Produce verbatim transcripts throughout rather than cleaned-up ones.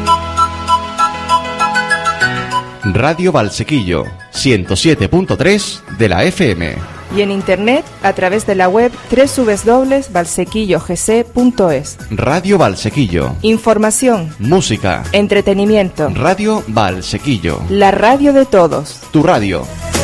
Radio Valsequillo, ciento siete punto tres de la F M. Y en internet a través de la web doble u doble u doble u punto valsequillo g c punto es. Radio Valsequillo. Información, música, entretenimiento. Radio Valsequillo. La radio de todos. Tu radio.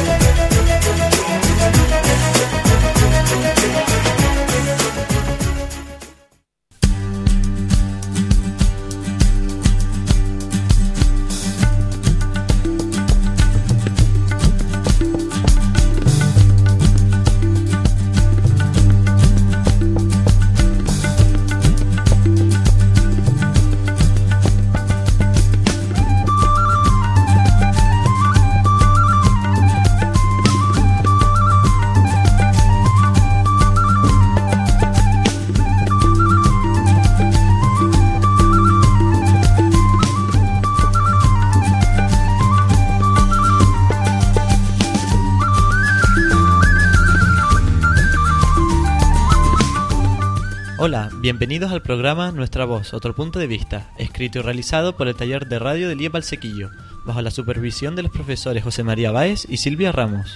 Hola, bienvenidos al programa Nuestra Voz, otro punto de vista, escrito y realizado por el taller de radio del I E Valsequillo, bajo la supervisión de los profesores José María Báez y Silvia Ramos.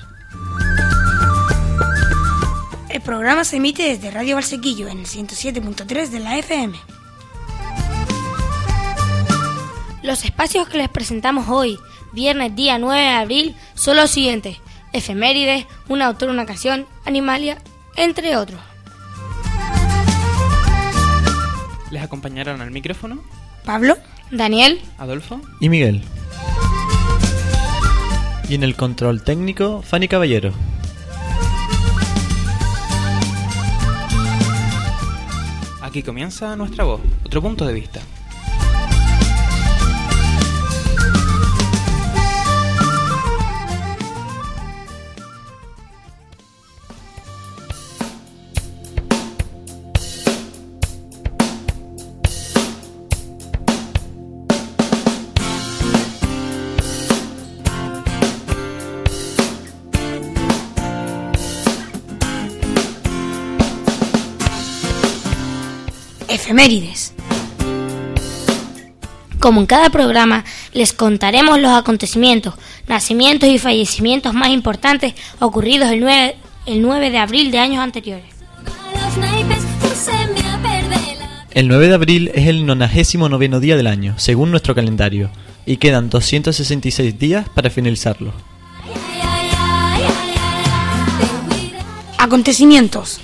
El programa se emite desde Radio Valsequillo en el ciento siete punto tres de la F M. Los espacios que les presentamos hoy, viernes día nueve de abril, son los siguientes: efemérides, un autor, una canción, Animalia, entre otros. Les acompañarán al micrófono Pablo, Daniel, Adolfo y Miguel. Y en el control técnico, Fanny Caballero. Aquí comienza Nuestra Voz, otro punto de vista. Efemérides. Como en cada programa, les contaremos los acontecimientos, nacimientos y fallecimientos más importantes ocurridos el nueve, el nueve de abril de años anteriores. El nueve de abril es el nonagésimo noveno día del año, según nuestro calendario, y quedan doscientos sesenta y seis días para finalizarlo. Acontecimientos.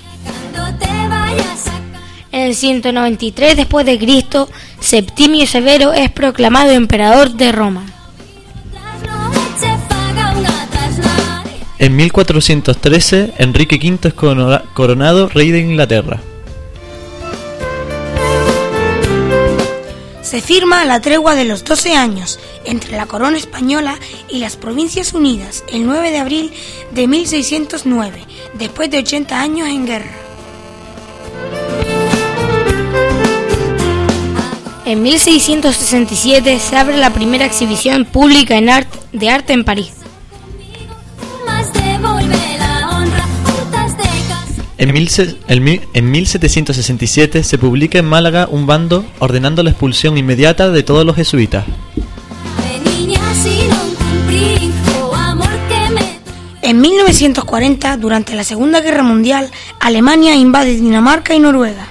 En el ciento noventa y tres después de Cristo, Septimio Severo es proclamado emperador de Roma. En mil cuatrocientos trece, Enrique quinto es coronado rey de Inglaterra. Se firma la tregua de los doce años entre la corona española y las Provincias Unidas el nueve de abril de mil seiscientos nueve, después de ochenta años en guerra. En mil seiscientos sesenta y siete se abre la primera exhibición pública en arte, de arte en París. En, mil, el, en mil setecientos sesenta y siete se publica en Málaga un bando ordenando la expulsión inmediata de todos los jesuitas. En mil novecientos cuarenta, durante la Segunda Guerra Mundial, Alemania invade Dinamarca y Noruega.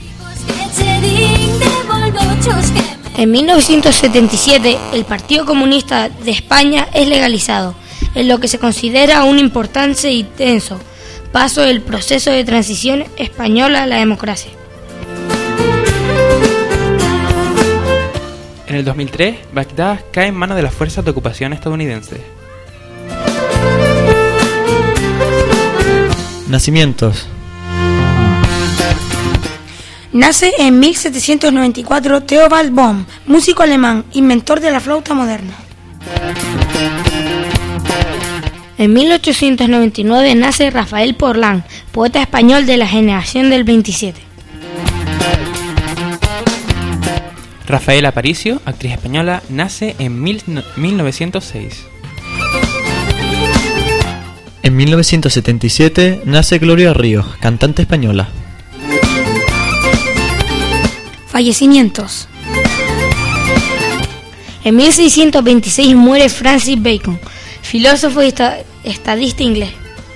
En mil novecientos setenta y siete, el Partido Comunista de España es legalizado, en lo que se considera un importante y tenso paso del proceso de transición española a la democracia. En el dos mil tres, Bagdad cae en manos de las fuerzas de ocupación estadounidenses. Nacimientos. Nace en mil setecientos noventa y cuatro Theobald Bohm, músico alemán, inventor de la flauta moderna. En mil ochocientos noventa y nueve nace Rafael Porlán, poeta español de la generación del veintisiete. Rafaela Aparicio, actriz española, nace en mil novecientos seis. En mil novecientos setenta y siete nace Gloria Ríos, cantante española. Fallecimientos. En mil seiscientos veintiséis muere Francis Bacon, filósofo y esta- estadista inglés.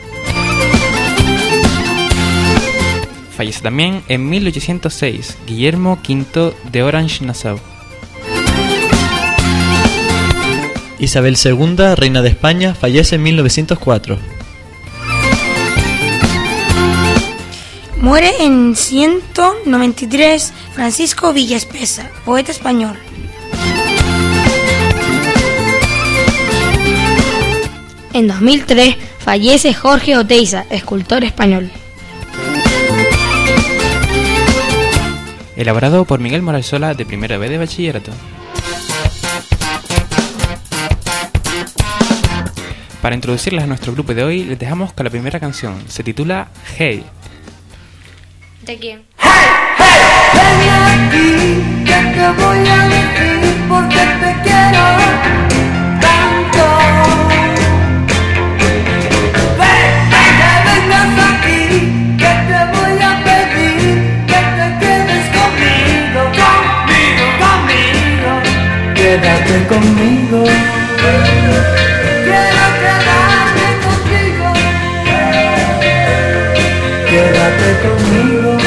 Fallece también en mil ochocientos seis Guillermo quinto de Orange-Nassau. Isabel segunda, reina de España, fallece en mil novecientos cuatro. Muere en ciento noventa y tres Francisco Villaspesa, poeta español. En dos mil tres fallece Jorge Oteiza, escultor español. Elaborado por Miguel Moralsola de primera B de bachillerato. Para introducirlas a nuestro grupo de hoy, les dejamos con la primera canción. Se titula Hey. ¿De quién? Ven aquí, que te voy a decir porque te quiero tanto. Ven, ven, que vengas aquí, que te voy a pedir que te quedes conmigo, conmigo, conmigo. Quédate conmigo. Quiero quedarme contigo. Quédate conmigo.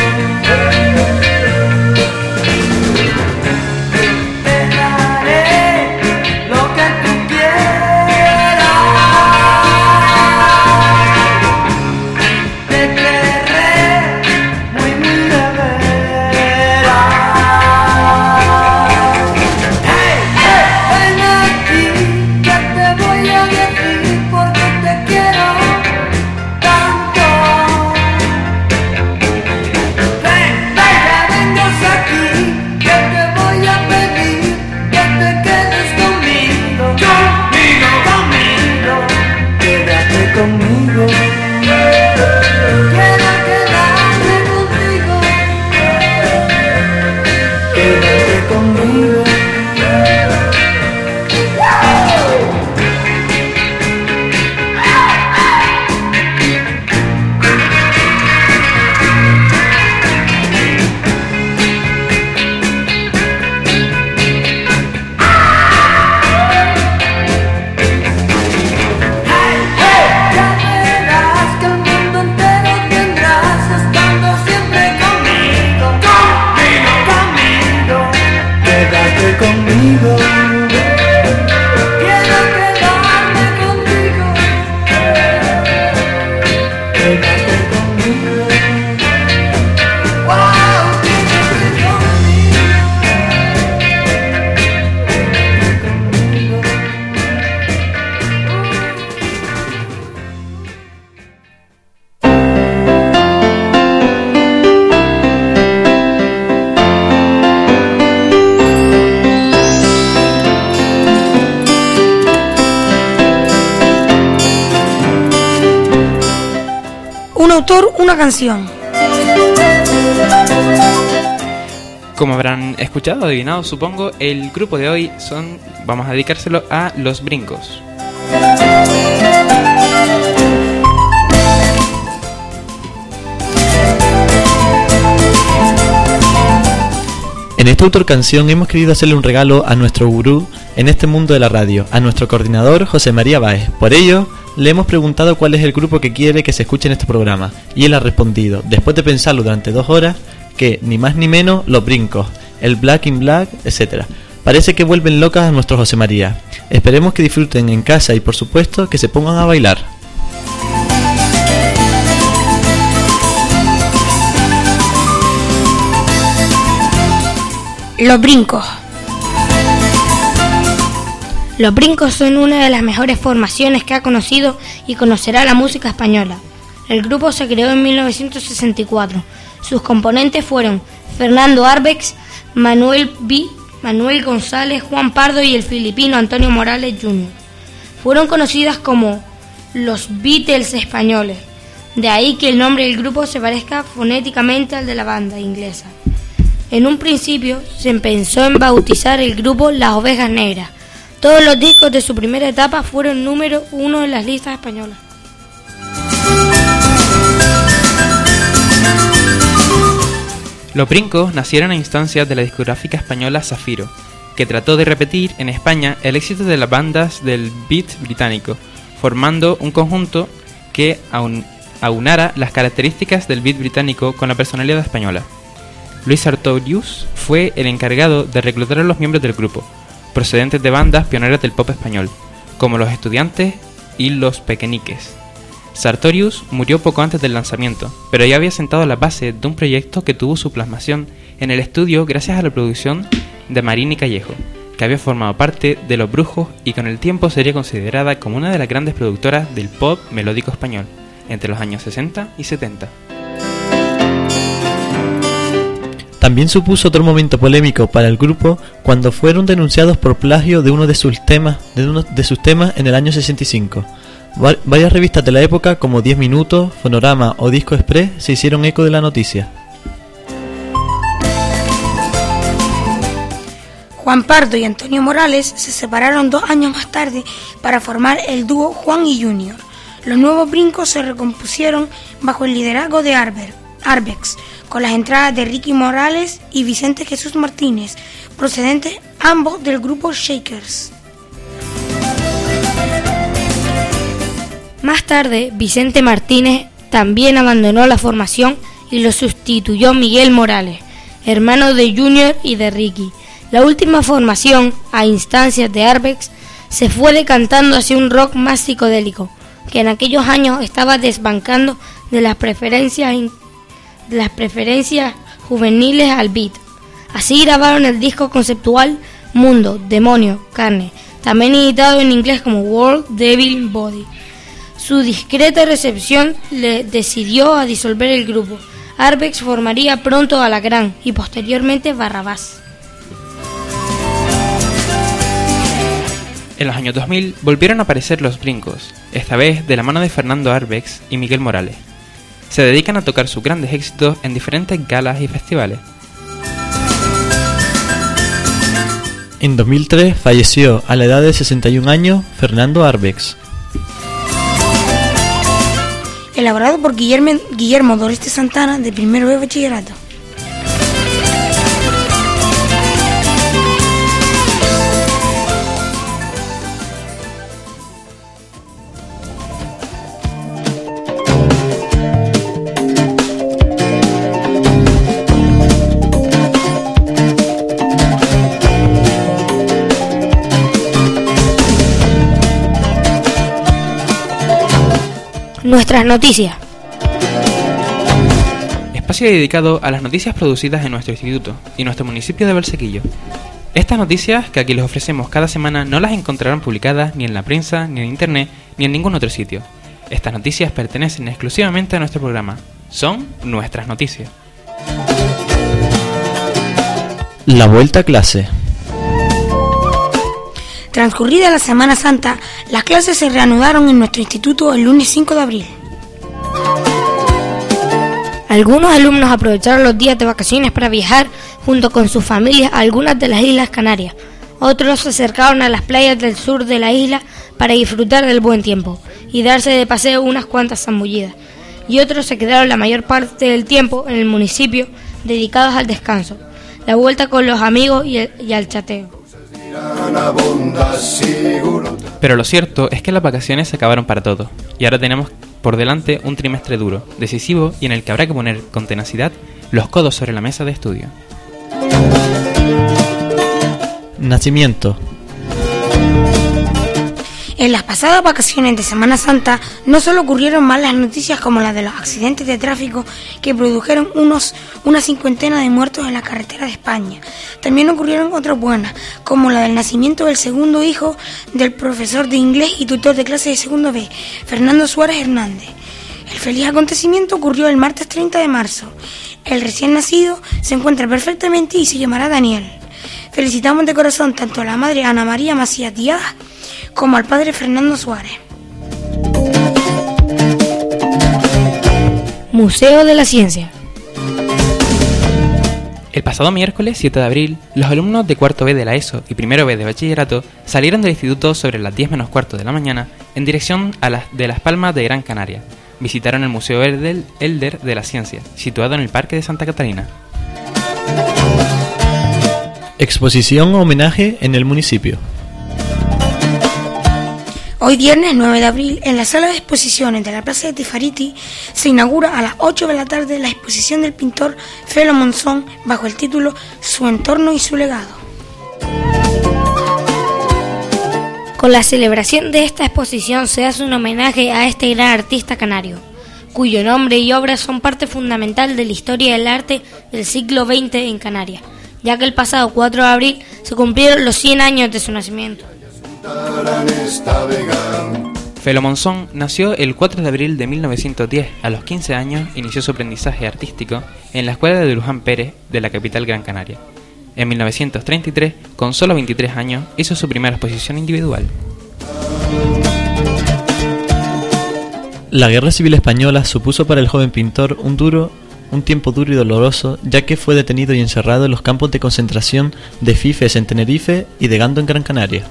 Un autor, una canción. Como habrán escuchado, adivinado, supongo, el grupo de hoy son, vamos a dedicárselo a Los Brincos. En esta autor canción hemos querido hacerle un regalo a nuestro gurú en este mundo de la radio, a nuestro coordinador José María Báez. Por ello, le hemos preguntado cuál es el grupo que quiere que se escuche en este programa, y él ha respondido, después de pensarlo durante dos horas, que ni más ni menos Los Brincos, el Black in Black, etcétera. Parece que vuelven locas a nuestro José María. Esperemos que disfruten en casa y, por supuesto, que se pongan a bailar. Los Brincos. Los Brincos son una de las mejores formaciones que ha conocido y conocerá la música española. El grupo se creó en mil novecientos sesenta y cuatro. Sus componentes fueron Fernando Arbex, Manuel B, Manuel González, Juan Pardo y el filipino Antonio Morales junior Fueron conocidas como los Beatles españoles. De ahí que el nombre del grupo se parezca fonéticamente al de la banda inglesa. En un principio se pensó en bautizar el grupo Las Ovejas Negras. Todos los discos de su primera etapa fueron número uno en las listas españolas. Los Brincos nacieron a instancias de la discográfica española Zafiro, que que trató de repetir en España el éxito de las bandas del beat británico, formando un conjunto que aun, aunara las características del beat británico con la personalidad española. Luis Sartorius fue el encargado de reclutar a los miembros del grupo, procedentes de bandas pioneras del pop español, como Los Estudiantes y Los Pequeñiques. Sartorius murió poco antes del lanzamiento, pero ya había sentado la base de un proyecto que tuvo su plasmación en el estudio gracias a la producción de Marín y Callejo, que había formado parte de Los Brujos y con el tiempo sería considerada como una de las grandes productoras del pop melódico español, entre los años sesenta y setenta. También supuso otro momento polémico para el grupo cuando fueron denunciados por plagio de uno de sus temas, de uno de sus temas en el año sesenta y cinco. Va- varias revistas de la época como diez minutos, Fonorama o Disco Express se hicieron eco de la noticia. Juan Pardo y Antonio Morales se separaron dos años más tarde para formar el dúo Juan y Junior. Los nuevos Brincos se recompusieron bajo el liderazgo de Arber, Arbex, con las entradas de Ricky Morales y Vicente Jesús Martínez, procedentes ambos del grupo Shakers. Más tarde, Vicente Martínez también abandonó la formación y lo sustituyó Miguel Morales, hermano de Junior y de Ricky. La última formación, a instancias de Arbex, se fue decantando hacia un rock más psicodélico, que en aquellos años estaba desbancando de las preferencias, de las preferencias juveniles al beat. Así grabaron el disco conceptual Mundo, Demonio, Carne, también editado en inglés como World, Devil, Body. Su discreta recepción le decidió a disolver el grupo. Arbex formaría pronto Alacrán y posteriormente Barrabás. En los años dos mil volvieron a aparecer Los Brincos, esta vez de la mano de Fernando Arbex y Miguel Morales. Se dedican a tocar sus grandes éxitos en diferentes galas y festivales. En dos mil tres falleció a la edad de sesenta y un años Fernando Arbex. Elaborado por Guillermo, Guillermo Doreste Santana, de primero de bachillerato. Nuestras noticias. Espacio dedicado a las noticias producidas en nuestro instituto y nuestro municipio de Valsequillo. Estas noticias que aquí les ofrecemos cada semana no las encontrarán publicadas ni en la prensa, ni en internet, ni en ningún otro sitio. Estas noticias pertenecen exclusivamente a nuestro programa. Son nuestras noticias. La vuelta a clase. Transcurrida la Semana Santa, las clases se reanudaron en nuestro instituto el lunes cinco de abril. Algunos alumnos aprovecharon los días de vacaciones para viajar junto con sus familias a algunas de las Islas Canarias. Otros se acercaron a las playas del sur de la isla para disfrutar del buen tiempo y darse de paseo unas cuantas zambullidas. Y otros se quedaron la mayor parte del tiempo en el municipio dedicados al descanso, la vuelta con los amigos y, el, y al chateo. Pero lo cierto es que las vacaciones se acabaron para todos y ahora tenemos por delante un trimestre duro, decisivo y en el que habrá que poner con tenacidad los codos sobre la mesa de estudio. Nacimiento. En las pasadas vacaciones de Semana Santa no solo ocurrieron malas noticias como las de los accidentes de tráfico que produjeron unos una cincuentena de muertos en la carretera de España. También ocurrieron otras buenas, como la del nacimiento del segundo hijo del profesor de inglés y tutor de clase de segundo B, Fernando Suárez Hernández. El feliz acontecimiento ocurrió el martes treinta de marzo. El recién nacido se encuentra perfectamente y se llamará Daniel. Felicitamos de corazón tanto a la madre Ana María Macías Díaz como al padre Fernando Suárez. Museo de la Ciencia. El pasado miércoles siete de abril, los alumnos de cuarto B de la ESO y primero B de bachillerato salieron del instituto sobre las diez menos cuarto de la mañana en dirección a las de Las Palmas de Gran Canaria. Visitaron el Museo Elder de la Ciencia, situado en el Parque de Santa Catalina. Exposición o homenaje en el municipio. Hoy viernes nueve de abril, en la sala de exposiciones de la Plaza de Tifariti, se inaugura a las ocho de la tarde la exposición del pintor Felo Monzón bajo el título Su entorno y su legado. Con la celebración de esta exposición se hace un homenaje a este gran artista canario, cuyo nombre y obras son parte fundamental de la historia del arte del siglo veinte en Canarias, ya que el pasado cuatro de abril se cumplieron los cien años de su nacimiento. Felo Monzón nació el cuatro de abril de mil novecientos diez. A los quince años inició su aprendizaje artístico en la escuela de Luján Pérez de la capital Gran Canaria. En mil novecientos treinta y tres, con solo veintitrés años, hizo su primera exposición individual. La Guerra Civil Española supuso para el joven pintor un duro, un tiempo duro y doloroso, ya que fue detenido y encerrado en los campos de concentración de Fifes en Tenerife y de Gando en Gran Canaria.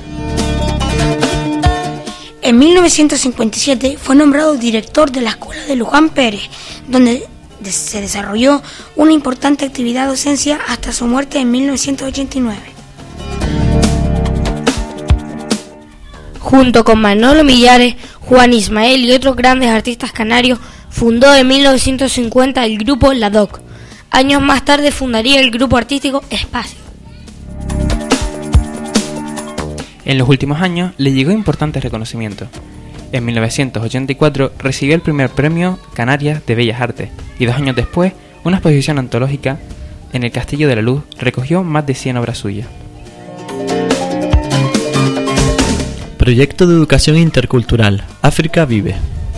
En mil novecientos cincuenta y siete fue nombrado director de la escuela de Luján Pérez, donde se desarrolló una importante actividad docencia hasta su muerte en mil novecientos ochenta y nueve. Junto con Manolo Millares, Juan Ismael y otros grandes artistas canarios, fundó en mil novecientos cincuenta el grupo La Doc. Años más tarde fundaría el grupo artístico Espacio. En los últimos años le llegó importante reconocimiento. En mil novecientos ochenta y cuatro recibió el primer premio Canarias de Bellas Artes y dos años después una exposición antológica en el Castillo de la Luz recogió más de cien obras suyas. Proyecto de Educación Intercultural. África Vive.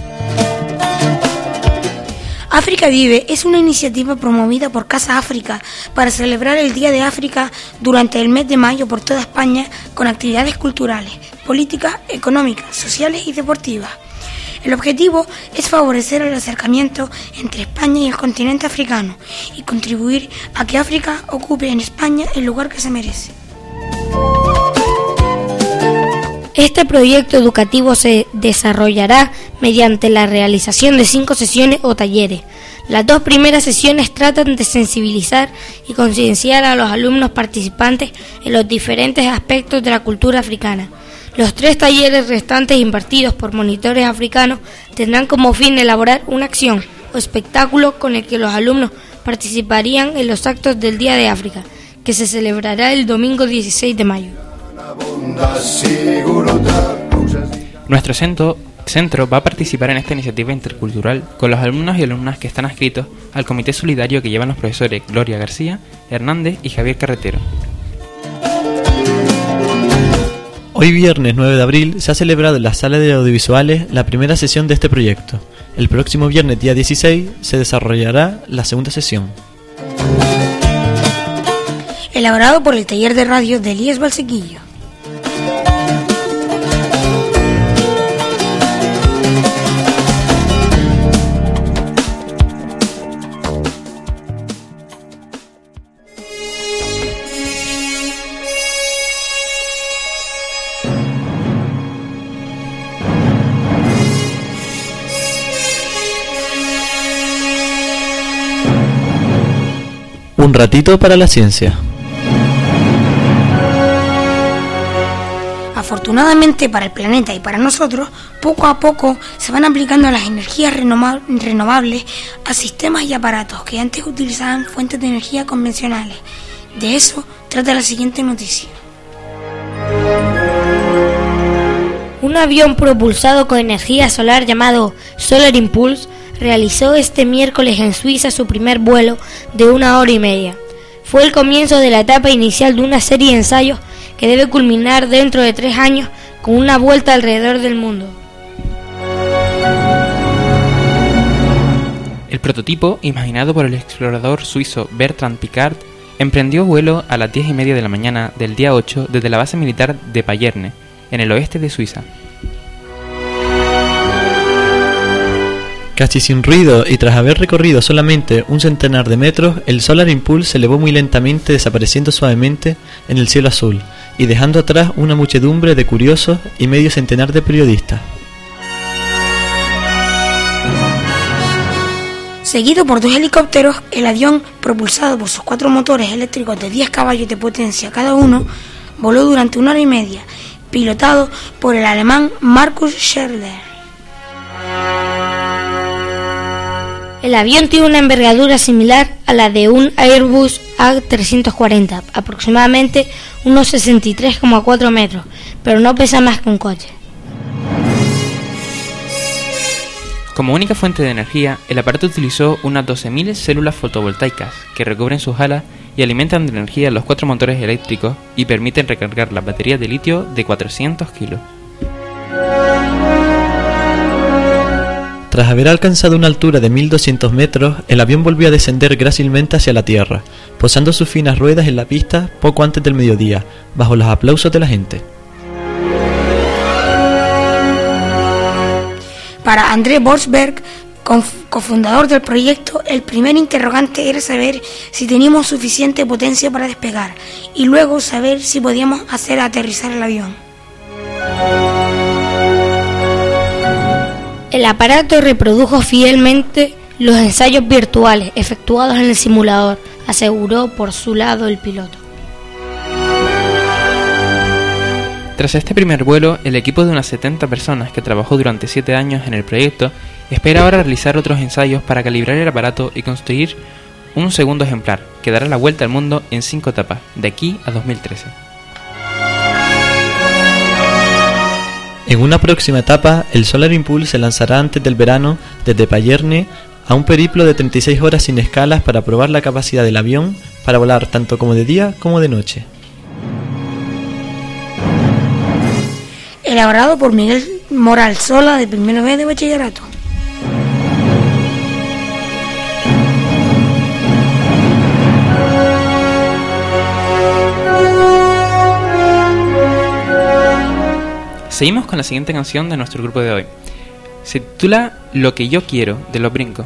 África Vive es una iniciativa promovida por Casa África para celebrar el Día de África durante el mes de mayo por toda España con actividades culturales, políticas, económicas, sociales y deportivas. El objetivo es favorecer el acercamiento entre España y el continente africano y contribuir a que África ocupe en España el lugar que se merece. Este proyecto educativo se desarrollará mediante la realización de cinco sesiones o talleres. Las dos primeras sesiones tratan de sensibilizar y concienciar a los alumnos participantes en los diferentes aspectos de la cultura africana. Los tres talleres restantes impartidos por monitores africanos tendrán como fin elaborar una acción o espectáculo con el que los alumnos participarían en los actos del Día de África, que se celebrará el domingo dieciséis de mayo. Nuestro centro, centro va a participar en esta iniciativa intercultural con los alumnos y alumnas que están adscritos al comité solidario que llevan los profesores Gloria García, Hernández y Javier Carretero. Hoy viernes nueve de abril se ha celebrado en la sala de audiovisuales la primera sesión de este proyecto. El próximo viernes día dieciséis se desarrollará la segunda sesión. Elaborado por el taller de radio de Elías Balsequillo. Un ratito para la ciencia. Afortunadamente para el planeta y para nosotros, poco a poco se van aplicando las energías renova- renovables a sistemas y aparatos que antes utilizaban fuentes de energía convencionales. De eso trata la siguiente noticia. Un avión propulsado con energía solar llamado Solar Impulse realizó este miércoles en Suiza su primer vuelo de una hora y media. Fue el comienzo de la etapa inicial de una serie de ensayos que debe culminar dentro de tres años con una vuelta alrededor del mundo. El prototipo, imaginado por el explorador suizo Bertrand Piccard, emprendió vuelo a las diez y media de la mañana del día ocho desde la base militar de Payerne, en el oeste de Suiza. Casi sin ruido y tras haber recorrido solamente un centenar de metros, el Solar Impulse se elevó muy lentamente, desapareciendo suavemente en el cielo azul y dejando atrás una muchedumbre de curiosos y medio centenar de periodistas. Seguido por dos helicópteros, el avión, propulsado por sus cuatro motores eléctricos de diez caballos de potencia cada uno, voló durante una hora y media, pilotado por el alemán Markus Schroeder. El avión tiene una envergadura similar a la de un Airbus A trescientos cuarenta, aproximadamente unos sesenta y tres coma cuatro metros, pero no pesa más que un coche. Como única fuente de energía, el aparato utilizó unas doce mil células fotovoltaicas que recubren sus alas y alimentan de energía los cuatro motores eléctricos y permiten recargar las baterías de litio de cuatrocientos kilos. Tras haber alcanzado una altura de mil doscientos metros, el avión volvió a descender grácilmente hacia la Tierra, posando sus finas ruedas en la pista poco antes del mediodía, bajo los aplausos de la gente. Para André Borschberg, cofundador del proyecto, el primer interrogante era saber si teníamos suficiente potencia para despegar y luego saber si podíamos hacer aterrizar el avión. El aparato reprodujo fielmente los ensayos virtuales efectuados en el simulador, aseguró por su lado el piloto. Tras este primer vuelo, el equipo de unas setenta personas que trabajó durante siete años en el proyecto espera ahora realizar otros ensayos para calibrar el aparato y construir un segundo ejemplar que dará la vuelta al mundo en cinco etapas, de aquí a dos mil trece. En una próxima etapa, el Solar Impulse se lanzará antes del verano desde Payerne a un periplo de treinta y seis horas sin escalas para probar la capacidad del avión para volar tanto como de día como de noche. Elaborado por Miguel Moral Sola, de primero B de bachillerato. Seguimos con la siguiente canción de nuestro grupo de hoy. Se titula Lo que yo quiero, de Los Brincos.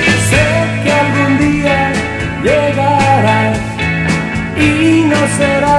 Será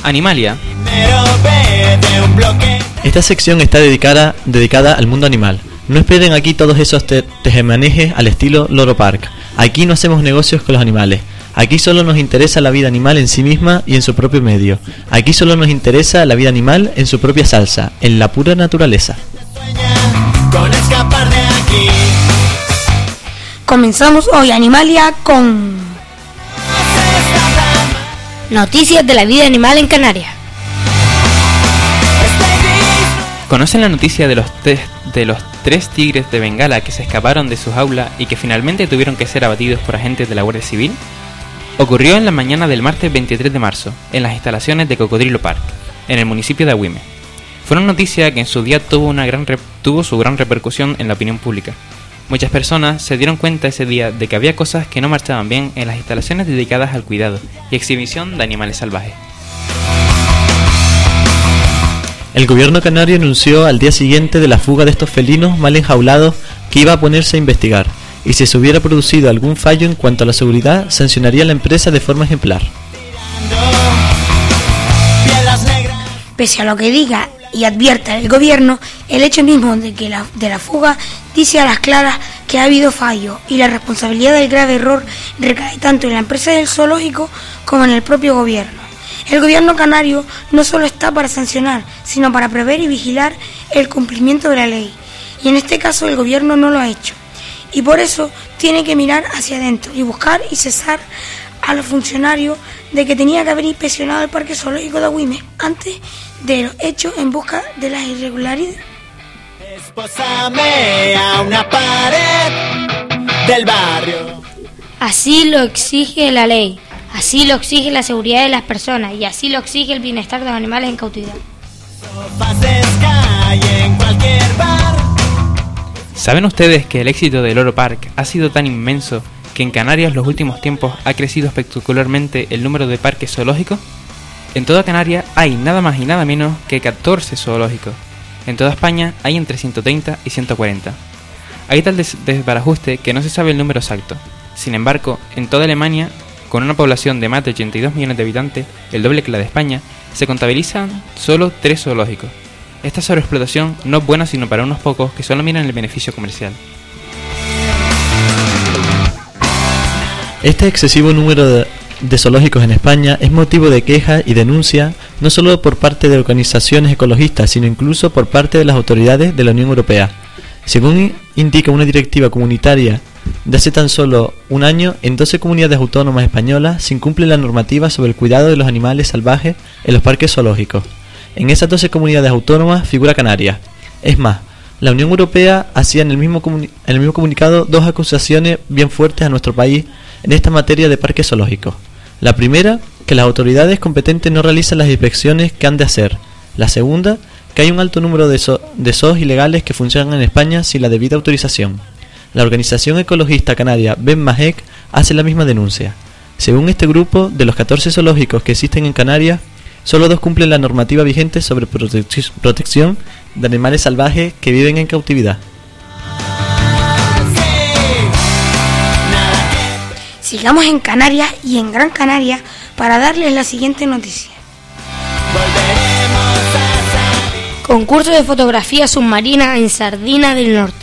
Animalia. Esta sección está dedicada, dedicada al mundo animal. No esperen aquí todos esos te tejemanejes al estilo Loro Park. Aquí no hacemos negocios con los animales. Aquí solo nos interesa la vida animal en sí misma y en su propio medio. Aquí solo nos interesa la vida animal en su propia salsa, en la pura naturaleza. Con escapar de aquí. Comenzamos hoy Animalia con Noticias de la vida animal en Canarias. ¿Conocen la noticia de los, te de los tres tigres de Bengala que se escaparon de su jaula y que finalmente tuvieron que ser abatidos por agentes de la Guardia Civil? Ocurrió en la mañana del martes veintitrés de marzo, en las instalaciones de Cocodrilo Park, en el municipio de Agüime. Fue una noticia que en su día tuvo, una gran tuvo su gran repercusión en la opinión pública. Muchas personas se dieron cuenta ese día de que había cosas que no marchaban bien en las instalaciones dedicadas al cuidado y exhibición de animales salvajes. El gobierno canario anunció al día siguiente de la fuga de estos felinos mal enjaulados que iba a ponerse a investigar, y si se hubiera producido algún fallo en cuanto a la seguridad, sancionaría a la empresa de forma ejemplar. Pese a lo que diga y advierta el gobierno, el hecho mismo de que la, de la fuga dice a las claras que ha habido fallo y la responsabilidad del grave error recae tanto en la empresa del zoológico como en el propio gobierno. El gobierno canario no solo está para sancionar, sino para prever y vigilar el cumplimiento de la ley, y en este caso el gobierno no lo ha hecho, y por eso tiene que mirar hacia adentro y buscar y cesar a los funcionarios de que tenía que haber inspeccionado el Parque Zoológico de Agüime antes de los hechos en busca de las irregularidades. Espósame a una pared del barrio. Así lo exige la ley, así lo exige la seguridad de las personas y así lo exige el bienestar de los animales en cautividad. Sofás de Sky en cualquier bar. ¿Saben ustedes que el éxito de Loro Park ha sido tan inmenso que en Canarias los últimos tiempos ha crecido espectacularmente el número de parques zoológicos? En toda Canarias hay nada más y nada menos que catorce zoológicos. En toda España hay entre ciento treinta y ciento cuarenta. Hay tal des desbarajuste que no se sabe el número exacto. Sin embargo, en toda Alemania, con una población de más de ochenta y dos millones de habitantes, el doble que la de España, se contabilizan solo tres zoológicos. Esta sobreexplotación no es buena sino para unos pocos que solo miran el beneficio comercial. Este excesivo número de, de zoológicos en España es motivo de queja y denuncia no solo por parte de organizaciones ecologistas, sino incluso por parte de las autoridades de la Unión Europea. Según indica una directiva comunitaria de hace tan solo un año, en doce comunidades autónomas españolas se incumple la normativa sobre el cuidado de los animales salvajes en los parques zoológicos. En esas doce comunidades autónomas figura Canarias. Es más, la Unión Europea hacía en el mismo, en el mismo comunicado dos acusaciones bien fuertes a nuestro país en esta materia de parques zoológicos. La primera, que las autoridades competentes no realizan las inspecciones que han de hacer. La segunda, que hay un alto número de, zo de zoos ilegales que funcionan en España sin la debida autorización. La organización ecologista canaria BenMajek hace la misma denuncia. Según este grupo, de los catorce zoológicos que existen en Canarias, solo dos cumplen la normativa vigente sobre prote protección de animales salvajes que viven en cautividad. Sigamos en Canarias y en Gran Canaria para darles la siguiente noticia. Concurso de fotografía submarina en Sardina del Norte.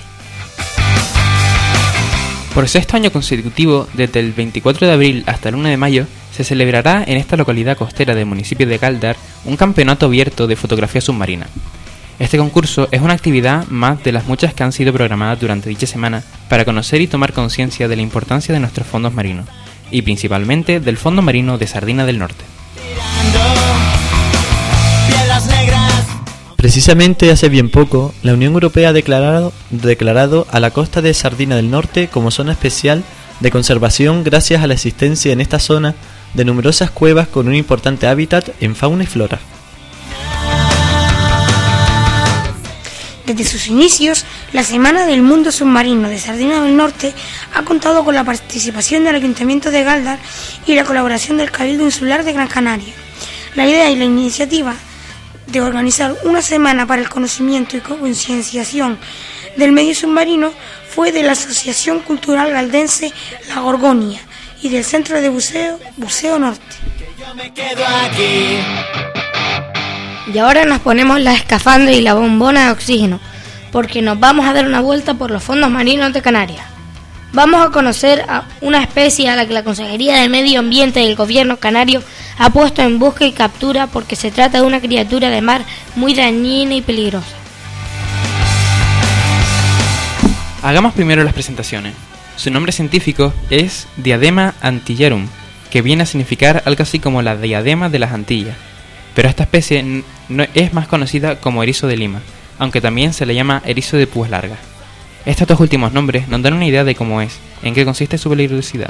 Por sexto año consecutivo, desde el veinticuatro de abril hasta el uno de mayo, se celebrará en esta localidad costera del municipio de Galdar un campeonato abierto de fotografía submarina. Este concurso es una actividad más de las muchas que han sido programadas durante dicha semana para conocer y tomar conciencia de la importancia de nuestros fondos marinos, y principalmente del fondo marino de Sardina del Norte. Precisamente hace bien poco, la Unión Europea ha declarado, declarado a la costa de Sardina del Norte como zona especial de conservación gracias a la existencia en esta zona de numerosas cuevas con un importante hábitat en fauna y flora. Desde sus inicios, la Semana del Mundo Submarino de Sardina del Norte ha contado con la participación del Ayuntamiento de Galdar y la colaboración del Cabildo Insular de Gran Canaria. La idea y la iniciativa de organizar una semana para el conocimiento y concienciación del medio submarino fue de la Asociación Cultural Galdense La Gorgonia y del Centro de Buceo Buceo Norte. Yo me quedo aquí. Y ahora nos ponemos la escafandra y la bombona de oxígeno, porque nos vamos a dar una vuelta por los fondos marinos de Canarias. Vamos a conocer a una especie a la que la Consejería de Medio Ambiente del Gobierno canario ha puesto en busca y captura porque se trata de una criatura de mar muy dañina y peligrosa. Hagamos primero las presentaciones. Su nombre científico es Diadema antillarum, que viene a significar algo así como la diadema de las Antillas. Pero esta especie no es más conocida como erizo de Lima, aunque también se le llama erizo de púas largas. Estos dos últimos nombres nos dan una idea de cómo es, en qué consiste su peligrosidad.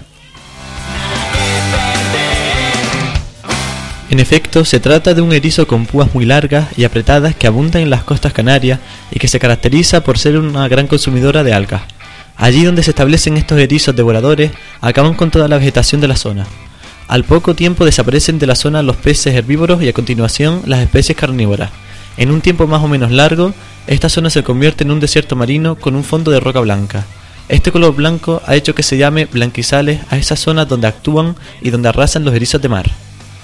En efecto, se trata de un erizo con púas muy largas y apretadas que abundan en las costas canarias y que se caracteriza por ser una gran consumidora de algas. Allí donde se establecen estos erizos devoradores, acaban con toda la vegetación de la zona. Al poco tiempo desaparecen de la zona los peces herbívoros y a continuación las especies carnívoras. En un tiempo más o menos largo, esta zona se convierte en un desierto marino con un fondo de roca blanca. Este color blanco ha hecho que se llame blanquizales a esas zonas donde actúan y donde arrasan los erizos de mar.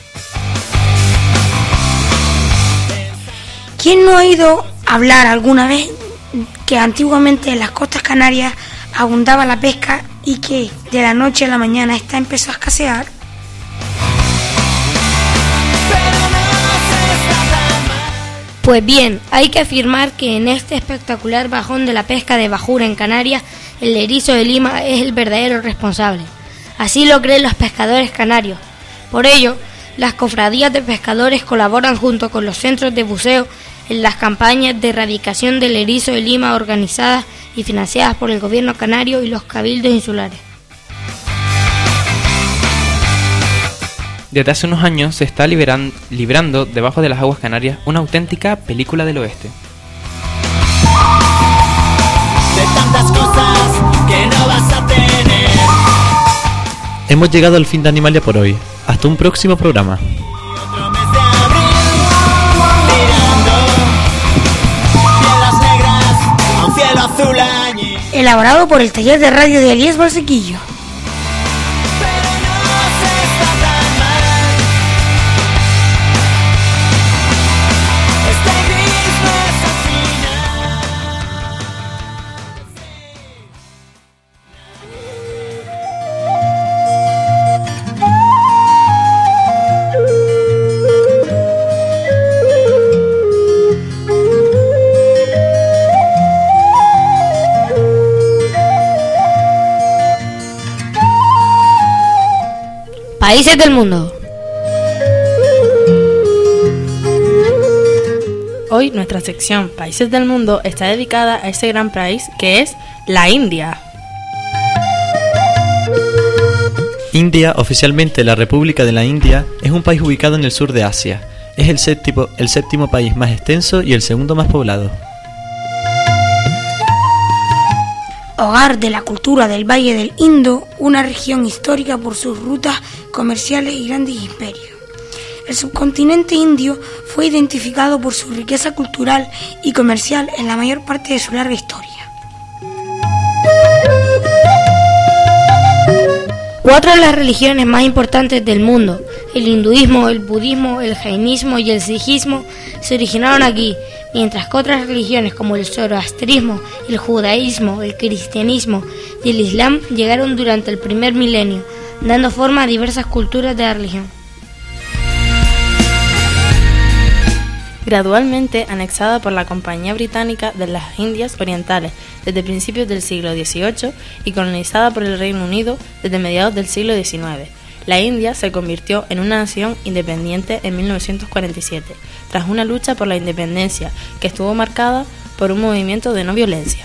¿Quién no ha oído hablar alguna vez que antiguamente en las costas canarias abundaba la pesca y que de la noche a la mañana esta empezó a escasear? Pues bien, hay que afirmar que en este espectacular bajón de la pesca de bajura en Canarias, el erizo de Lima es el verdadero responsable. Así lo creen los pescadores canarios. Por ello, las cofradías de pescadores colaboran junto con los centros de buceo en las campañas de erradicación del erizo de Lima organizadas y financiadas por el gobierno canario y los cabildos insulares. Desde hace unos años se está liberan, librando debajo de las aguas canarias una auténtica película del oeste. De tantas cosas que no vas a tener. Hemos llegado al fin de Animalia por hoy. Hasta un próximo programa. Otro mes de abril, tirando piedras negras a un cielo azul añil. Elaborado por el taller de radio de Elías Balsequillo. Pero no se está tan mal. Este gris no es al final. Países del mundo. Hoy nuestra sección Países del Mundo está dedicada a ese gran país que es la India. India, oficialmente la República de la India, es un país ubicado en el sur de Asia. Es el séptimo, el séptimo país más extenso y el segundo más poblado. Hogar de la cultura del Valle del Indo, una región histórica por sus rutas comerciales y grandes imperios. El subcontinente indio fue identificado por su riqueza cultural y comercial en la mayor parte de su larga historia. Cuatro de las religiones más importantes del mundo, el hinduismo, el budismo, el jainismo y el sijismo, se originaron aquí, mientras que otras religiones como el zoroastrismo, el judaísmo, el cristianismo y el islam llegaron durante el primer milenio, dando forma a diversas culturas de la religión. Gradualmente anexada por la Compañía Británica de las Indias Orientales desde principios del siglo dieciocho y colonizada por el Reino Unido desde mediados del siglo diecinueve. La India se convirtió en una nación independiente en mil novecientos cuarenta y siete, tras una lucha por la independencia que estuvo marcada por un movimiento de no violencia.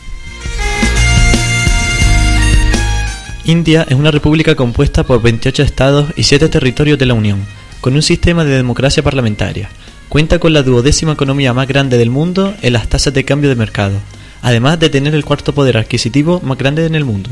India es una república compuesta por veintiocho estados y siete territorios de la Unión, con un sistema de democracia parlamentaria. Cuenta con la duodécima economía más grande del mundo en las tasas de cambio de mercado, además de tener el cuarto poder adquisitivo más grande en el mundo.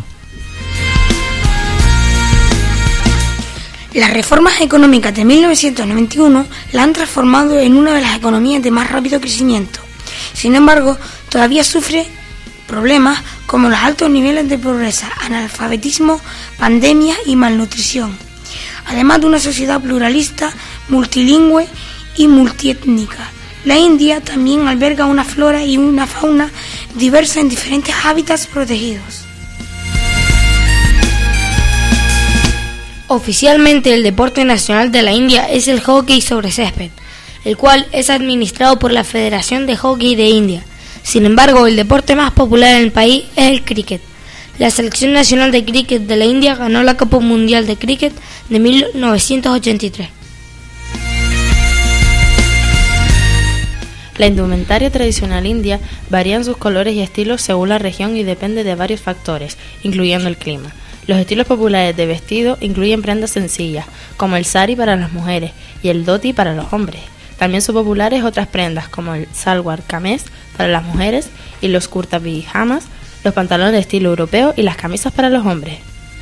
Las reformas económicas de mil novecientos noventa y uno la han transformado en una de las economías de más rápido crecimiento. Sin embargo, todavía sufre problemas como los altos niveles de pobreza, analfabetismo, pandemias y malnutrición. Además de una sociedad pluralista, multilingüe y multiétnica. La India también alberga una flora y una fauna diversa en diferentes hábitats protegidos. Oficialmente el deporte nacional de la India es el hockey sobre césped, el cual es administrado por la Federación de Hockey de India. Sin embargo, el deporte más popular en el país es el cricket. La selección nacional de cricket de la India ganó la Copa Mundial de Cricket de mil novecientos ochenta y tres. La indumentaria tradicional india varía en sus colores y estilos según la región y depende de varios factores, incluyendo el clima. Los estilos populares de vestido incluyen prendas sencillas, como el sari para las mujeres y el dhoti para los hombres. También son populares otras prendas, como el salwar kameez para las mujeres y los kurta pijamas, los pantalones de estilo europeo y las camisas para los hombres.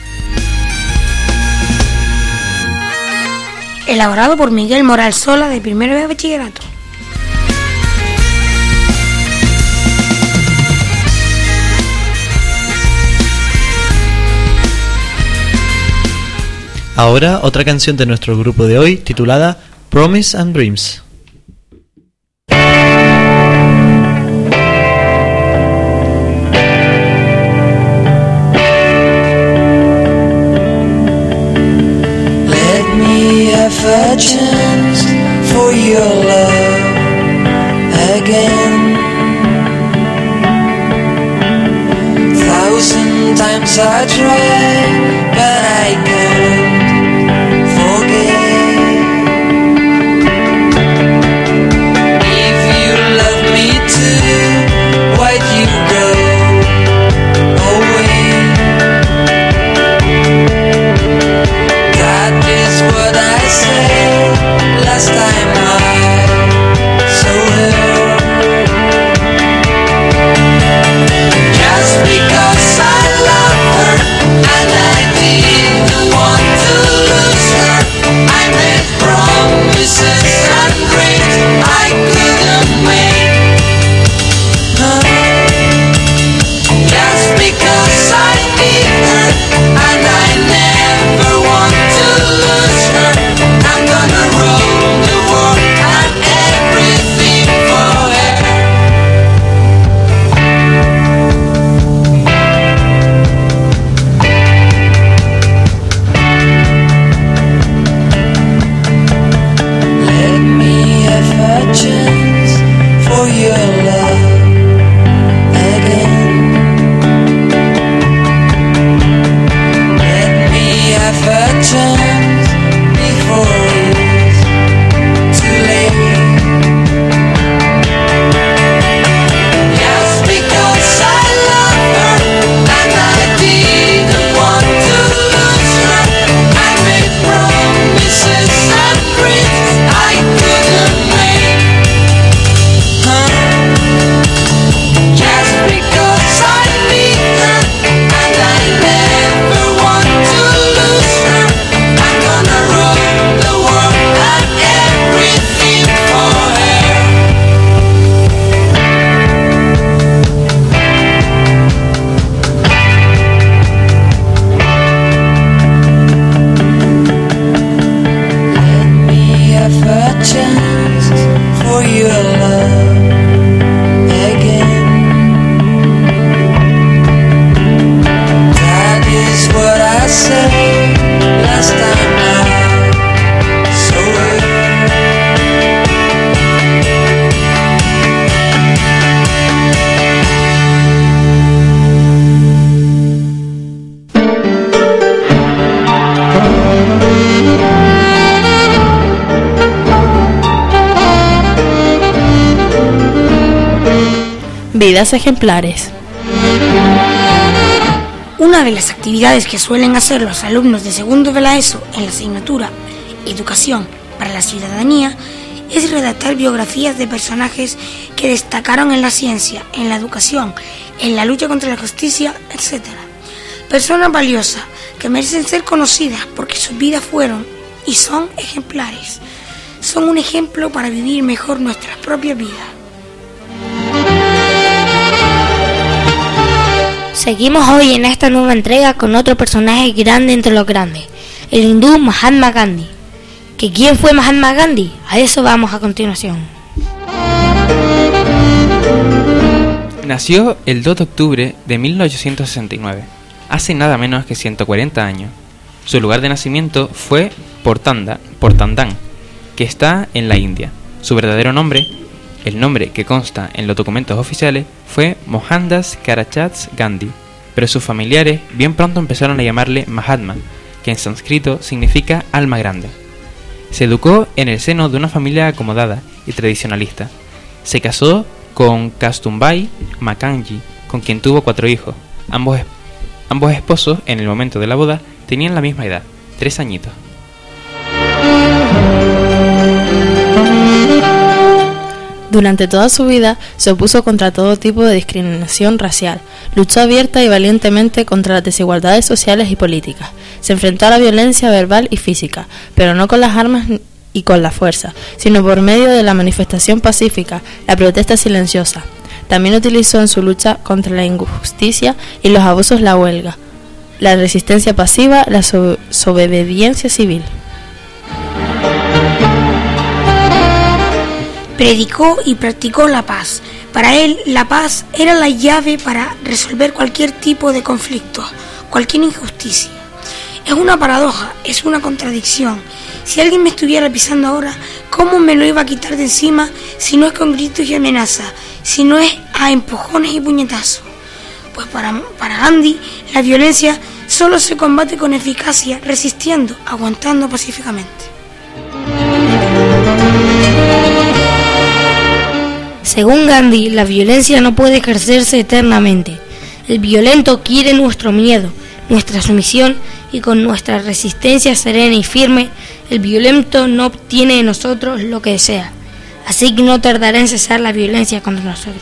Elaborado por Miguel Moral Sola, de primero de bachillerato. Ahora otra canción de nuestro grupo de hoy titulada Promise and Dreams. Let me have a chance for your love again. Thousand times I tried, but I can't. Last time I saw her, just because I love her and I didn't want to lose her, I made promises and dreams I couldn't make. Huh? Just because I need her and I never want to lose her, I'm gonna rule the world and everything for her. Let me have a chance for your love again. Let me have a chance before it's too late. Just because I love her and I didn't want to lose her, I made promises and dreams I couldn't make. Huh? Just because I need her and I never want to lose her, I'm gonna rule the world and everything for her. Let me have a chance for your love again. That is what I said last time I saw her. Vidas ejemplares. Una de las actividades que suelen hacer los alumnos de segundo de la ESO en la asignatura Educación para la Ciudadanía es redactar biografías de personajes que destacaron en la ciencia, en la educación, en la lucha contra la justicia, etcétera. Personas valiosas que merecen ser conocidas porque sus vidas fueron y son ejemplares. Son un ejemplo para vivir mejor nuestras propias vidas. Seguimos hoy en esta nueva entrega con otro personaje grande entre los grandes, el hindú Mahatma Gandhi. ¿Que quién fue Mahatma Gandhi? A eso vamos a continuación. Nació el dos de octubre de mil novecientos sesenta y nueve, hace nada menos que ciento cuarenta años. Su lugar de nacimiento fue Portanda, Portandán, que está en la India. Su verdadero nombre, el nombre que consta en los documentos oficiales, fue Mohandas Karachand Gandhi, pero sus familiares bien pronto empezaron a llamarle Mahatma, que en sánscrito significa alma grande. Se educó en el seno de una familia acomodada y tradicionalista. Se casó con Kasturbai Mukherjee, con quien tuvo cuatro hijos. Ambos, ambos esposos, en el momento de la boda, tenían la misma edad, tres añitos. Durante toda su vida se opuso contra todo tipo de discriminación racial, luchó abierta y valientemente contra las desigualdades sociales y políticas, se enfrentó a la violencia verbal y física, pero no con las armas y con la fuerza, sino por medio de la manifestación pacífica, la protesta silenciosa. También utilizó en su lucha contra la injusticia y los abusos la huelga, la resistencia pasiva, la so- desobediencia civil. Predicó y practicó la paz. Para él, la paz era la llave para resolver cualquier tipo de conflicto, cualquier injusticia. Es una paradoja, es una contradicción. Si alguien me estuviera pisando ahora, ¿cómo me lo iba a quitar de encima si no es con gritos y amenazas, si no es a empujones y puñetazos? Pues para, para Gandhi, la violencia solo se combate con eficacia, resistiendo, aguantando pacíficamente. Según Gandhi, la violencia no puede ejercerse eternamente. El violento quiere nuestro miedo, nuestra sumisión, y con nuestra resistencia serena y firme, el violento no obtiene de nosotros lo que desea. Así que no tardará en cesar la violencia contra nosotros.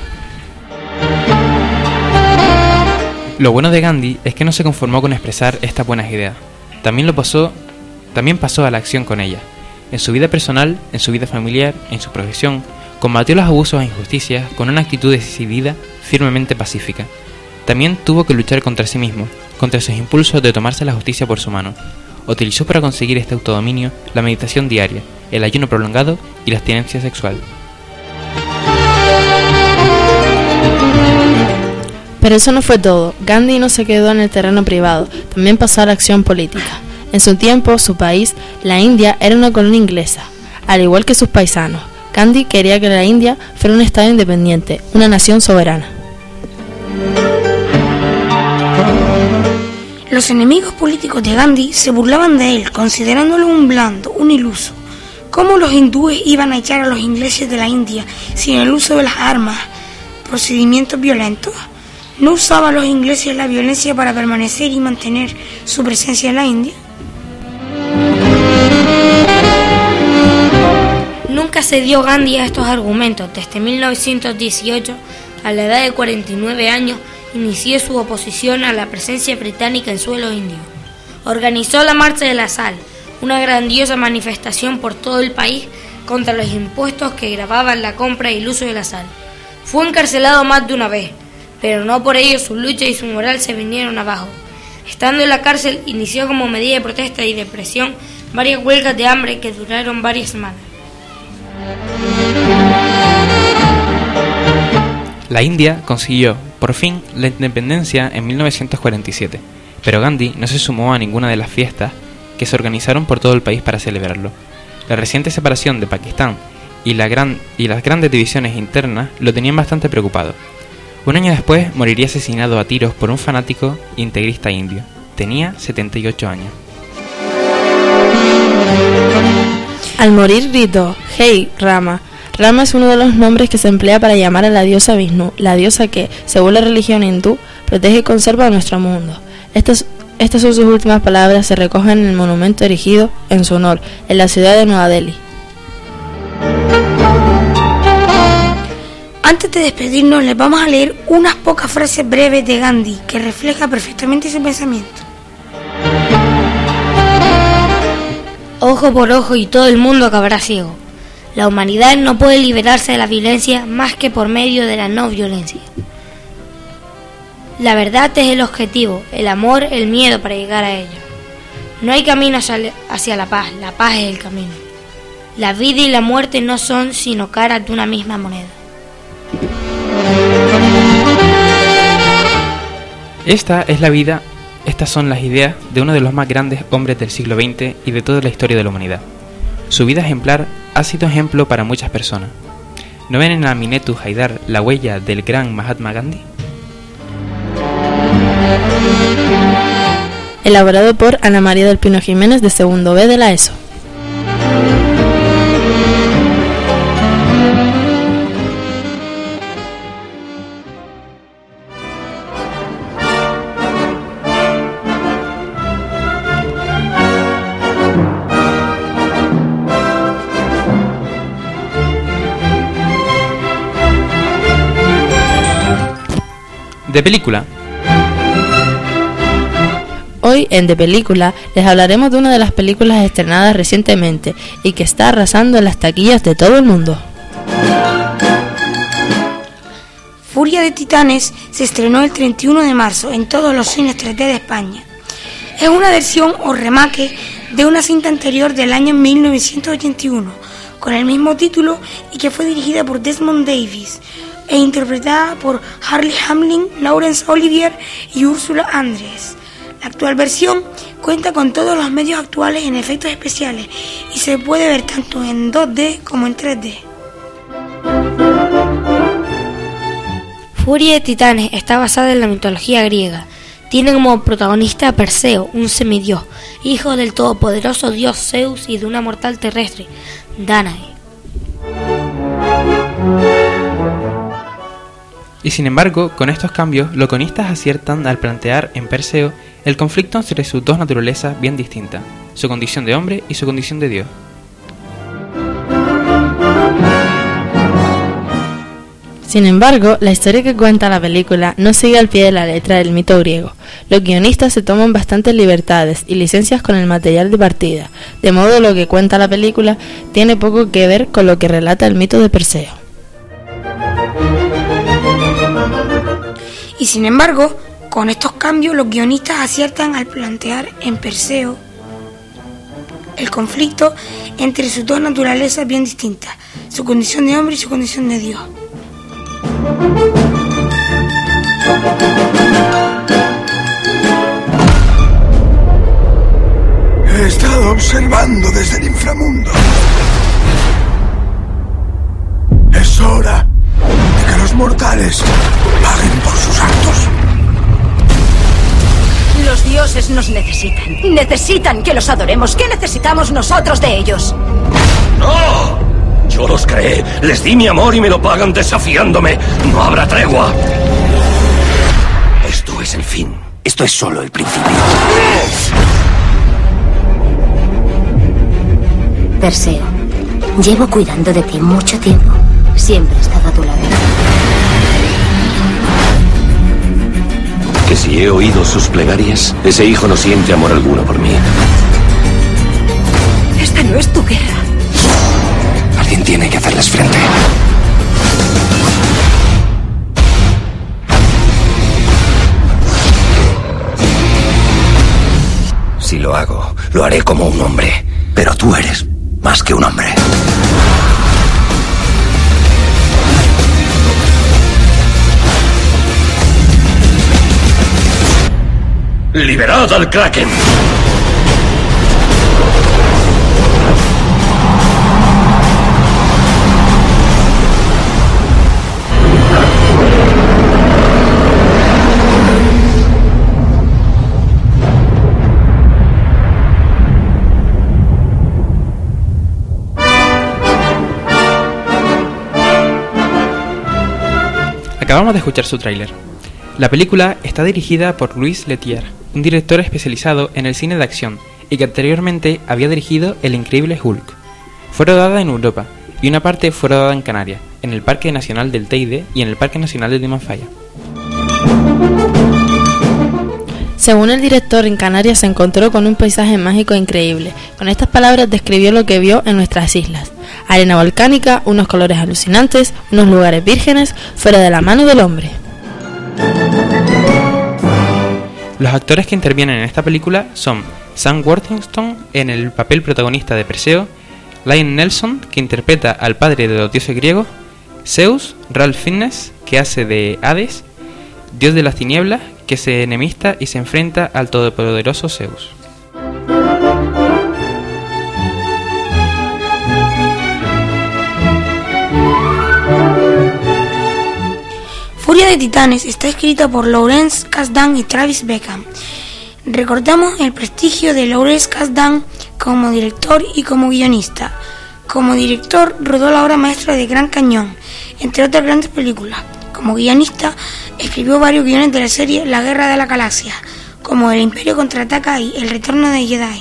Lo bueno de Gandhi es que no se conformó con expresar estas buenas ideas. También lo pasó, también pasó a la acción con ellas. En su vida personal, en su vida familiar, en su profesión, combatió los abusos e injusticias con una actitud decidida, firmemente pacífica. También tuvo que luchar contra sí mismo, contra sus impulsos de tomarse la justicia por su mano. Utilizó para conseguir este autodominio la meditación diaria, el ayuno prolongado y la abstinencia sexual. Pero eso no fue todo. Gandhi no se quedó en el terreno privado, también pasó a la acción política. En su tiempo, su país, la India, era una colonia inglesa, al igual que sus paisanos. Gandhi quería que la India fuera un estado independiente, una nación soberana. Los enemigos políticos de Gandhi se burlaban de él, considerándolo un blando, un iluso. ¿Cómo los hindúes iban a echar a los ingleses de la India sin el uso de las armas, procedimientos violentos? ¿No usaban los ingleses la violencia para permanecer y mantener su presencia en la India? Nunca cedió Gandhi a estos argumentos. Desde mil novecientos dieciocho, a la edad de cuarenta y nueve años, inició su oposición a la presencia británica en suelo indio. Organizó la Marcha de la Sal, una grandiosa manifestación por todo el país contra los impuestos que gravaban la compra y el uso de la sal. Fue encarcelado más de una vez, pero no por ello su lucha y su moral se vinieron abajo. Estando en la cárcel, inició como medida de protesta y de presión varias huelgas de hambre que duraron varias semanas. La India consiguió, por fin, la independencia en mil novecientos cuarenta y siete, pero Gandhi no se sumó a ninguna de las fiestas que se organizaron por todo el país para celebrarlo. La reciente separación de Pakistán y, la gran, y las grandes divisiones internas lo tenían bastante preocupado. Un año después moriría asesinado a tiros por un fanático integrista indio. Tenía setenta y ocho años. Al morir gritó, «Hey, Rama». Rama es uno de los nombres que se emplea para llamar a la diosa Vishnu, la diosa que, según la religión hindú, protege y conserva nuestro mundo. Estas, estas son sus últimas palabras, se recogen en el monumento erigido en su honor, en la ciudad de Nueva Delhi. Antes de despedirnos, les vamos a leer unas pocas frases breves de Gandhi que reflejan perfectamente su pensamiento. Ojo por ojo y todo el mundo acabará ciego. La humanidad no puede liberarse de la violencia más que por medio de la no violencia. La verdad es el objetivo, el amor, el miedo para llegar a ello. No hay camino hacia la paz, la paz es el camino. La vida y la muerte no son sino caras de una misma moneda. Esta es la vida, estas son las ideas de uno de los más grandes hombres del siglo veinte y de toda la historia de la humanidad. Su vida ejemplar ha sido ejemplo para muchas personas. ¿No ven en Aminetu Haidar la huella del gran Mahatma Gandhi? Elaborado por Ana María del Pino Jiménez de segundo B de la ESO. De película. Hoy en De Película les hablaremos de una de las películas estrenadas recientemente y que está arrasando en las taquillas de todo el mundo. Furia de Titanes se estrenó el treinta y uno de marzo en todos los cines tres D de España. Es una versión o remake de una cinta anterior del año mil novecientos ochenta y uno, con el mismo título y que fue dirigida por Desmond Davis e interpretada por Harley Hamlin, Laurence Olivier y Úrsula Andrés. La actual versión cuenta con todos los medios actuales en efectos especiales y se puede ver tanto en dos D como en tres D. Furia de Titanes está basada en la mitología griega. Tiene como protagonista a Perseo, un semidios, hijo del todopoderoso dios Zeus y de una mortal terrestre, Dánae. Y sin embargo, con estos cambios, los guionistas aciertan al plantear en Perseo el conflicto entre sus dos naturalezas bien distintas, su condición de hombre y su condición de Dios. Sin embargo, la historia que cuenta la película no sigue al pie de la letra del mito griego. Los guionistas se toman bastantes libertades y licencias con el material de partida, de modo lo que cuenta la película tiene poco que ver con lo que relata el mito de Perseo. Y sin embargo, con estos cambios los guionistas aciertan al plantear en Perseo el conflicto entre sus dos naturalezas bien distintas, su condición de hombre y su condición de Dios. He estado observando desde el inframundo. Es hora de que los mortales paguen por sus actos. Los dioses nos necesitan. Necesitan que los adoremos. ¿Qué necesitamos nosotros de ellos? ¡No! Yo los creé, les di mi amor y me lo pagan desafiándome. No habrá tregua. Esto es el fin. Esto es solo el principio. Perseo, llevo cuidando de ti mucho tiempo. Siempre he estado a tu lado. Que si he oído sus plegarias, ese hijo no siente amor alguno por mí. Esta no es tu guerra. Alguien tiene que hacerles frente. Si lo hago, lo haré como un hombre. Pero tú eres más que un hombre. ¡Liberad al Kraken! Acabamos de escuchar su tráiler. La película está dirigida por Louis Leterrier, un director especializado en el cine de acción y que anteriormente había dirigido El Increíble Hulk. Fue rodada en Europa y una parte fue rodada en Canarias, en el Parque Nacional del Teide y en el Parque Nacional de Timanfaya. Según el director, en Canarias se encontró con un paisaje mágico e increíble. Con estas palabras describió lo que vio en nuestras islas: arena volcánica, unos colores alucinantes, unos lugares vírgenes, fuera de la mano del hombre. Los actores que intervienen en esta película son Sam Worthington en el papel protagonista de Perseo, Liam Neeson, que interpreta al padre de los dioses griegos, Zeus, Ralph Fiennes, que hace de Hades, dios de las tinieblas, que se enemista y se enfrenta al todopoderoso Zeus. Furia de Titanes está escrita por Lawrence Kasdan y Travis Beckham. Recordamos el prestigio de Lawrence Kasdan como director y como guionista. Como director rodó la obra maestra de Gran Cañón, entre otras grandes películas. Como guionista escribió varios guiones de la serie La Guerra de la Galaxia, como El Imperio Contraataca y El Retorno de Jedi.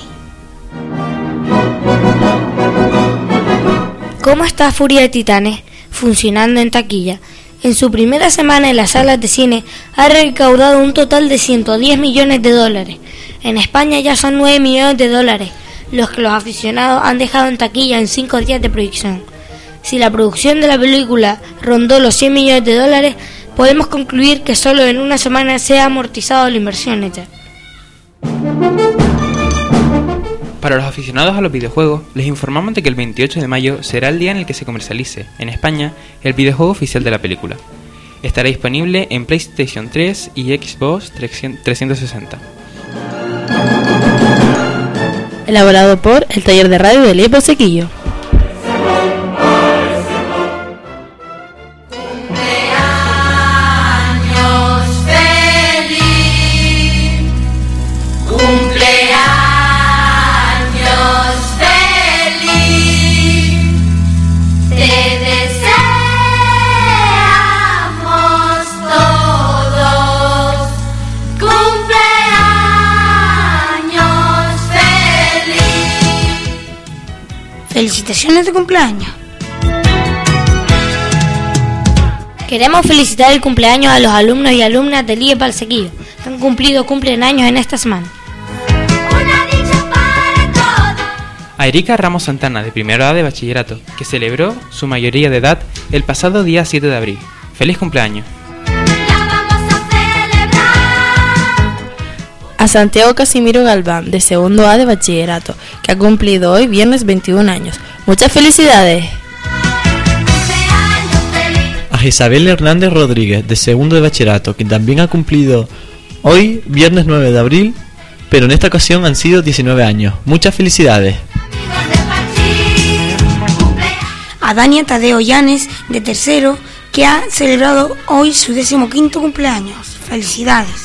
¿Cómo está Furia de Titanes funcionando en taquilla? En su primera semana en las salas de cine ha recaudado un total de ciento diez millones de dólares. En España ya son nueve millones de dólares, los que los aficionados han dejado en taquilla en cinco días de proyección. Si la producción de la película rondó los cien millones de dólares, podemos concluir que solo en una semana se ha amortizado la inversión hecha. Para los aficionados a los videojuegos, les informamos de que el veintiocho de mayo será el día en el que se comercialice, en España, el videojuego oficial de la película. Estará disponible en PlayStation tres y Xbox trescientos sesenta. Elaborado por el taller de radio de Elías Balsequillo. Felicitaciones de cumpleaños. Queremos felicitar el cumpleaños a los alumnos y alumnas del I E Balsequillo, que han cumplido cumplen años en esta semana. A Erika Ramos Santana, de primero A de bachillerato, que celebró su mayoría de edad el pasado día siete de abril. ¡Feliz cumpleaños! A Santiago Casimiro Galván, de segundo A de bachillerato, que ha cumplido hoy viernes veintiún años. ¡Muchas felicidades! A Isabel Hernández Rodríguez, de segundo de bachillerato, que también ha cumplido hoy viernes nueve de abril, pero en esta ocasión han sido diecinueve años. ¡Muchas felicidades! A Dania Tadeo Llanes, de tercero, que ha celebrado hoy su decimoquinto cumpleaños. ¡Felicidades!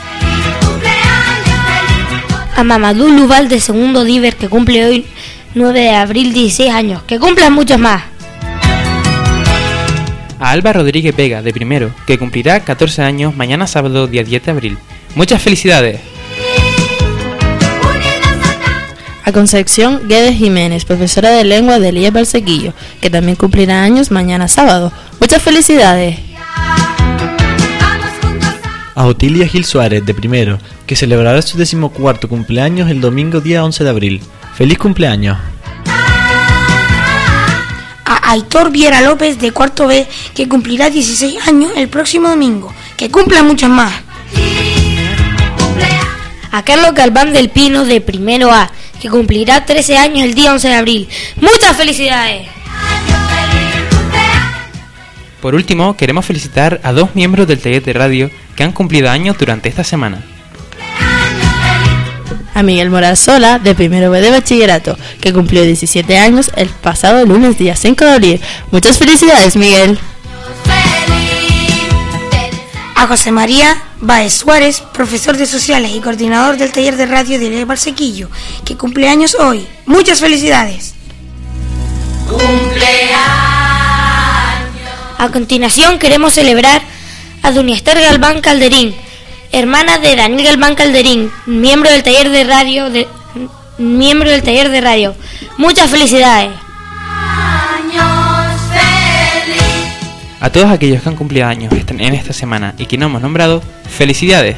A Mamadou Lubal, de segundo Diver, que cumple hoy nueve de abril, dieciséis años. ¡Que cumplan muchos más! A Alba Rodríguez Vega, de primero, que cumplirá catorce años mañana sábado día diez de abril. ¡Muchas felicidades! A Concepción Guedes Jiménez, profesora de lengua del I E Balsequillo, que también cumplirá años mañana sábado. ¡Muchas felicidades! A Otilia Gil Suárez, de primero, que celebrará su decimocuarto cumpleaños el domingo día once de abril. ¡Feliz cumpleaños! A Aitor Viera López, de cuarto B, que cumplirá dieciséis años el próximo domingo. ¡Que cumplan muchos más! A Carlos Galván del Pino, de primero A, que cumplirá trece años el día once de abril. ¡Muchas felicidades! Por último, queremos felicitar a dos miembros del taller de radio que han cumplido años durante esta semana. A Miguel Morazola, de primero B de bachillerato, que cumplió diecisiete años el pasado lunes día cinco de abril. ¡Muchas felicidades, Miguel! A José María Baez Suárez, profesor de sociales y coordinador del taller de radio de Elías Balsequillo, que cumple años hoy. ¡Muchas felicidades! A continuación queremos celebrar a Doña Esther Galván Calderín, hermana de Daniel Galván Calderín, miembro del taller de radio de miembro del taller de radio. Muchas felicidades. A todos aquellos que han cumplido años en esta semana y que no hemos nombrado, felicidades.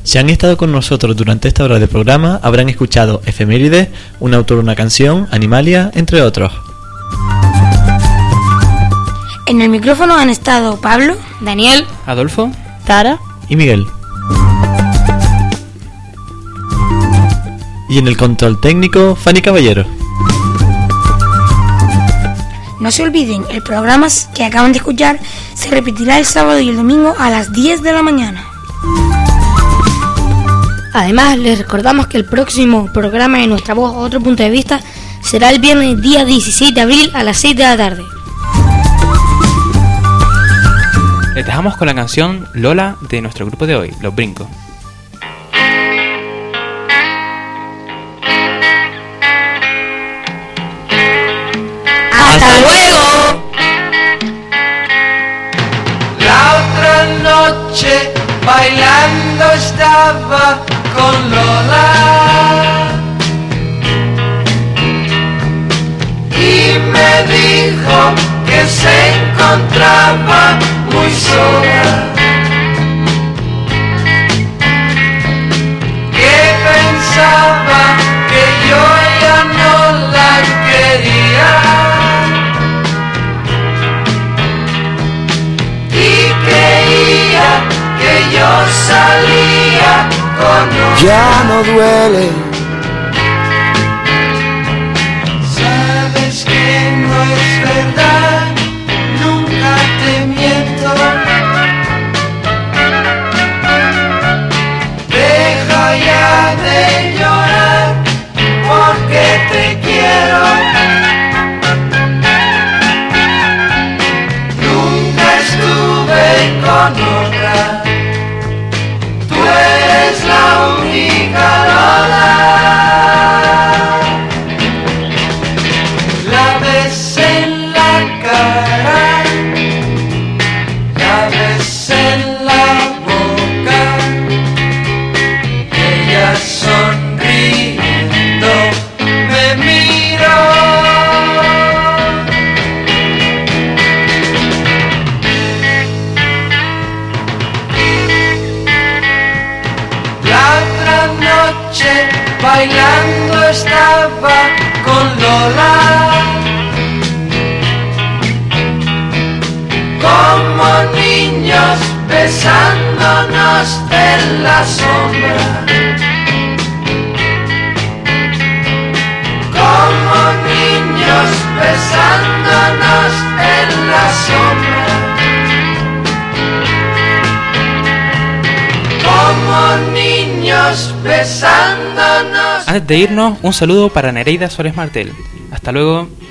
Si han estado con nosotros durante esta hora de programa, habrán escuchado efemérides, un autor, una canción, Animalia, entre otros. En el micrófono han estado Pablo, Daniel, Adolfo, Tara y Miguel. Y en el control técnico, Fanny Caballero. No se olviden, el programa que acaban de escuchar se repetirá el sábado y el domingo a las diez de la mañana. Además, les recordamos que el próximo programa de Nuestra Voz, Otro Punto de Vista, será el viernes día dieciséis de abril a las seis de la tarde. Les dejamos con la canción Lola de nuestro grupo de hoy, Los Brincos. ¡Hasta luego! La otra noche bailando estaba con Lola y me dijo que se encontraba muy sola, que pensaba que yo ya no la quería y creía que yo salía con otra. Ya no duele. Sabes que no es verdad, nunca te miento. Deja ya de llorar porque te quiero. Nunca estuve con otra. Tú eres la única Lola. La ves en la cara, la ves en la boca, ella sonriendo me miró. La otra noche bailando estaba con Lola, como niños besándonos en la sombra, como niños besándonos en la sombra, como niños besándonos. Antes de irnos, un saludo para Nereida Suárez Martel. Hasta luego.